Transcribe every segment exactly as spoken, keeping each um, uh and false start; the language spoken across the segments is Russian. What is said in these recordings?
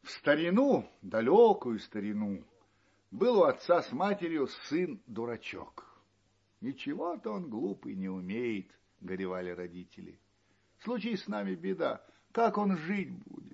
старину, далекую старину, был у отца с матерью сын-дурачок. Ничего-то он глупый не умеет, горевали родители. Случись с нами беда, как он жить будет?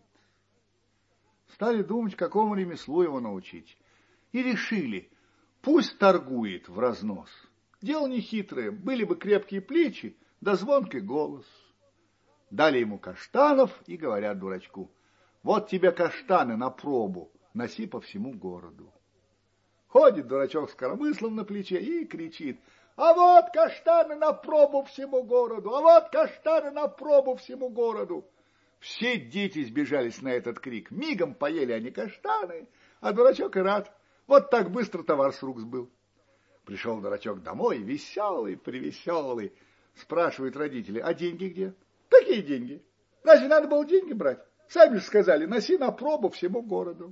Стали думать, какому ремеслу его научить. И решили, пусть торгует в разнос. Дело нехитрое, были бы крепкие плечи, да звонкий голос. Дали ему каштанов и говорят дурачку: вот тебе каштаны на пробу, носи по всему городу. Ходит дурачок с коромыслом на плече и кричит: а вот каштаны на пробу всему городу, а вот каштаны на пробу всему городу. Все дети сбежались на этот крик, мигом поели они каштаны, а дурачок и рад. Вот так быстро товар с рук сбыл. Пришел дурачок домой, веселый, привеселый. Спрашивают родители: а деньги где? Какие деньги? Разве надо было деньги брать? Сами же сказали, носи на пробу всему городу.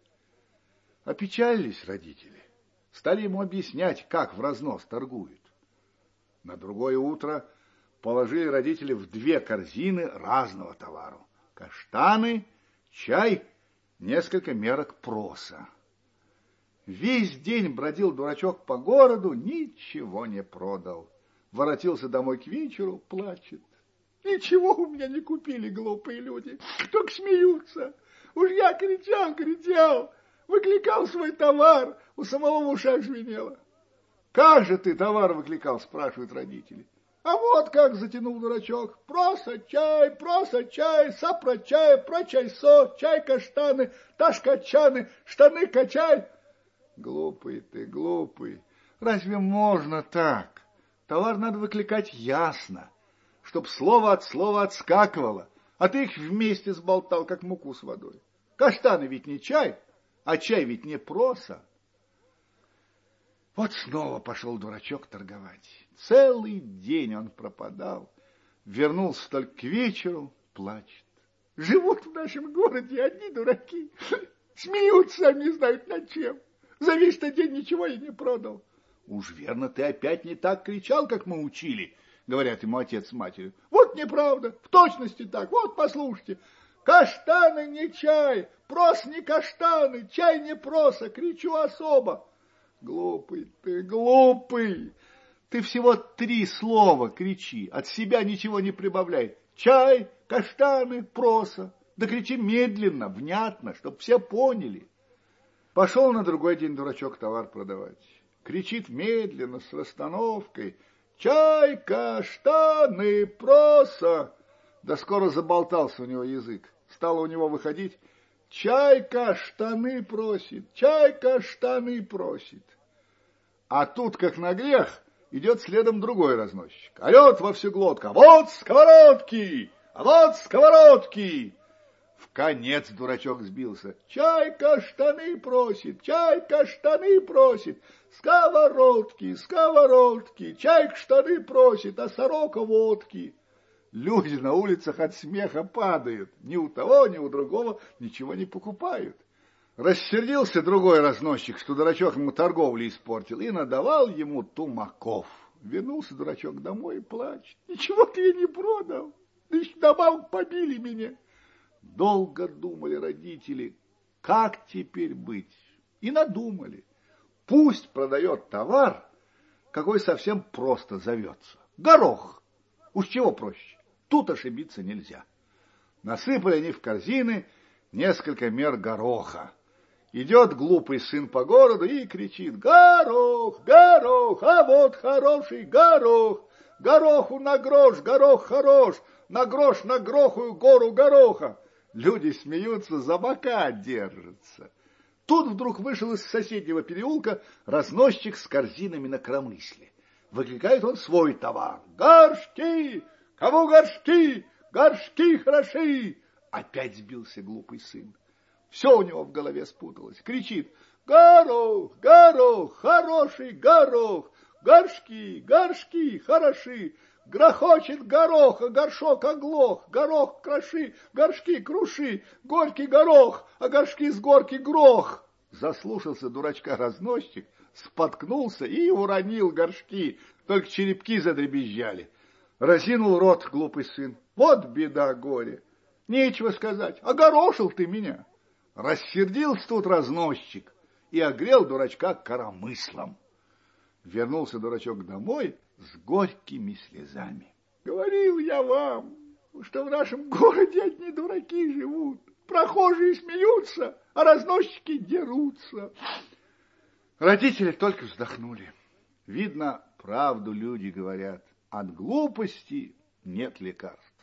Опечалились родители. Стали ему объяснять, как в разнос торгуют. На другое утро положили родители в две корзины разного товару: каштаны, чай, несколько мерок проса. Весь день бродил дурачок по городу, ничего не продал. Воротился домой к вечеру, плачет: ничего у меня не купили глупые люди, только смеются. Уж я кричал, кричал, выкликал свой товар, у самого в ушах звенело. Как же ты товар выкликал, спрашивают родители. А вот как, затянул дурачок: проса чай, проса чай, сапра чай, про чай-со, чай каштаны, таш качаны, штаны качай. Глупый ты, глупый, разве можно так? Товар надо выкликать ясно, чтоб слово от слова отскакивало, а ты их вместе сболтал, как муку с водой. Каштаны ведь не чай, а чай ведь не проса. Вот снова пошел дурачок торговать. Целый день он пропадал. Вернулся только к вечеру, плачет. Живут в нашем городе одни дураки. Смеются, сами не знают над чем. За весь-то день ничего и не продал. Уж верно, ты опять не так кричал, как мы учили, говорят ему отец с матерью. Вот неправда, в точности так, вот послушайте. Каштаны не чай, прос не каштаны, чай не проса, кричу особо. Глупый ты, глупый, ты всего три слова кричи, от себя ничего не прибавляй. Чай, каштаны, проса, да кричи медленно, внятно, чтоб все поняли. Пошел на другой день дурачок товар продавать. Кричит медленно, с расстановкой: чай, каштаны, проса. Да скоро заболтался у него язык. Стало у него выходить: чайка штаны просит, чайка штаны просит. А тут, как на грех, идет следом другой разносчик. Орет во всю глотку: а вот сковородки, а вот сковородки. В конец дурачок сбился. Чайка штаны просит, чайка штаны просит. Сковородки, сковородки, чайка штаны просит, а сорока водки. Люди на улицах от смеха падают. Ни у того, ни у другого ничего не покупают. Рассердился другой разносчик, что дурачок ему торговлю испортил, и надавал ему тумаков. Вернулся дурачок домой и плачет: ничего-то я не продал, да еще добавок побили меня. Долго думали родители, как теперь быть, и надумали: пусть продает товар, какой совсем просто зовется. Горох. Уж чего проще, тут ошибиться нельзя. Насыпали они в корзины несколько мер гороха. Идет глупый сын по городу и кричит: горох, горох, а вот хороший горох, гороху на грош, горох хорош, на грош на грохую гору гороха. Люди смеются, за бока держатся. Тут вдруг вышел из соседнего переулка разносчик с корзинами на коромысле. Выкликает он свой товар: горшки, кому горшки, горшки хороши. Опять сбился глупый сын. Все у него в голове спуталось. Кричит: горох, горох, хороший горох, горшки, горшки хороши. Грохочет горох, а горшок оглох, горох кроши, горшки круши, горький горох, а горшки с горки грох. Заслушался дурачка разносчик, споткнулся и уронил горшки, только черепки задребезжали. Разинул рот глупый сын: вот беда, горе, нечего сказать, огорошил ты меня. Рассердился тут разносчик и огрел дурачка коромыслом. Вернулся дурачок домой с горькими слезами. Говорил я вам, что в нашем городе одни дураки живут. Прохожие смеются, а разносчики дерутся. Родители только вздохнули. Видно, правду люди говорят. От глупости нет лекарств.